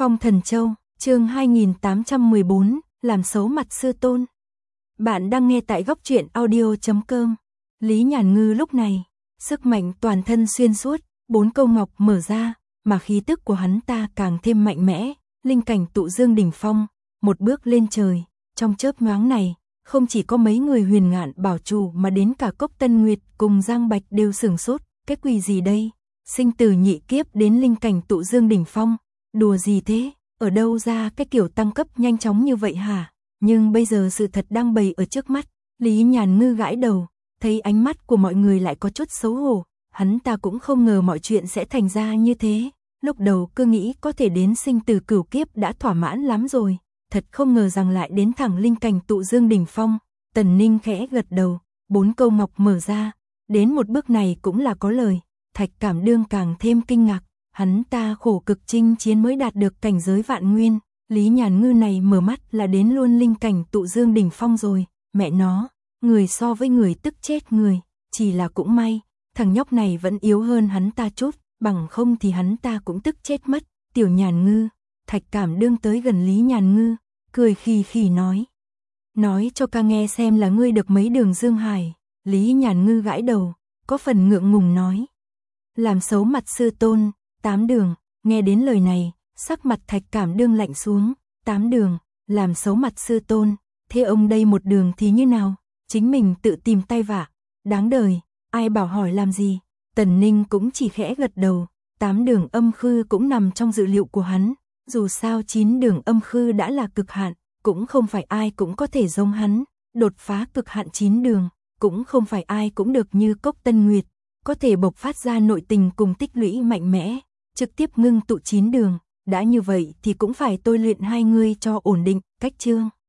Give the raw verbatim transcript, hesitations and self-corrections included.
Phong Thần Châu, chương hai nghìn tám trăm mười bốn, làm xấu mặt sư tôn. Bạn đang nghe tại góc truyện audio chấm com. Lý Nhàn Ngư lúc này, sức mạnh toàn thân xuyên suốt, bốn câu ngọc mở ra, mà khí tức của hắn ta càng thêm mạnh mẽ, linh cảnh tụ dương đỉnh phong, một bước lên trời. Trong chớp nhoáng này, không chỉ có mấy người Huyền Ngạn bảo chủ mà đến cả Cốc Tân Nguyệt cùng Giang Bạch đều sửng sốt, cái quỷ gì đây? Sinh tử nhị kiếp đến linh cảnh tụ dương đỉnh phong, đùa gì thế? Ở đâu ra cái kiểu tăng cấp nhanh chóng như vậy hả? Nhưng bây giờ sự thật đang bày ở trước mắt, Lý Nhàn Ngư gãi đầu, thấy ánh mắt của mọi người lại có chút xấu hổ, hắn ta cũng không ngờ mọi chuyện sẽ thành ra như thế. Lúc đầu cứ nghĩ có thể đến sinh tử cửu kiếp đã thỏa mãn lắm rồi, thật không ngờ rằng lại đến thẳng linh cảnh tụ dương đỉnh phong. Tần Ninh khẽ gật đầu, bốn câu ngọc mở ra, đến một bước này cũng là có lời. Thạch Cảm Đương càng thêm kinh ngạc, hắn ta khổ cực chinh chiến mới đạt được cảnh giới vạn nguyên, Lý Nhàn Ngư này mở mắt là đến luôn linh cảnh tụ dương đỉnh phong rồi, mẹ nó, người so với người tức chết người, chỉ là cũng may, thằng nhóc này vẫn yếu hơn hắn ta chút, bằng không thì hắn ta cũng tức chết mất. Tiểu Nhàn Ngư, Thạch Cảm Đương tới gần Lý Nhàn Ngư, cười khì khì nói. Nói cho ca nghe xem là ngươi được mấy đường dương hải. Lý Nhàn Ngư gãi đầu, có phần ngượng ngùng nói. Làm xấu mặt sư tôn, tám đường. Nghe đến lời này, sắc mặt Thạch Cảm Đương lạnh xuống. Tám đường, làm xấu mặt sư tôn, thế ông đây một đường thì như nào? Chính mình tự tìm tay vạ, đáng đời, ai bảo hỏi làm gì? Tần Ninh cũng chỉ khẽ gật đầu, tám đường âm khư cũng nằm trong dự liệu của hắn, dù sao chín đường âm khư đã là cực hạn, cũng không phải ai cũng có thể giống hắn, đột phá cực hạn chín đường, cũng không phải ai cũng được như Cốc Tân Nguyệt, có thể bộc phát ra nội tình cùng tích lũy mạnh mẽ, trực tiếp ngưng tụ chín đường, đã như vậy thì cũng phải tôi luyện hai người cho ổn định. Cách chương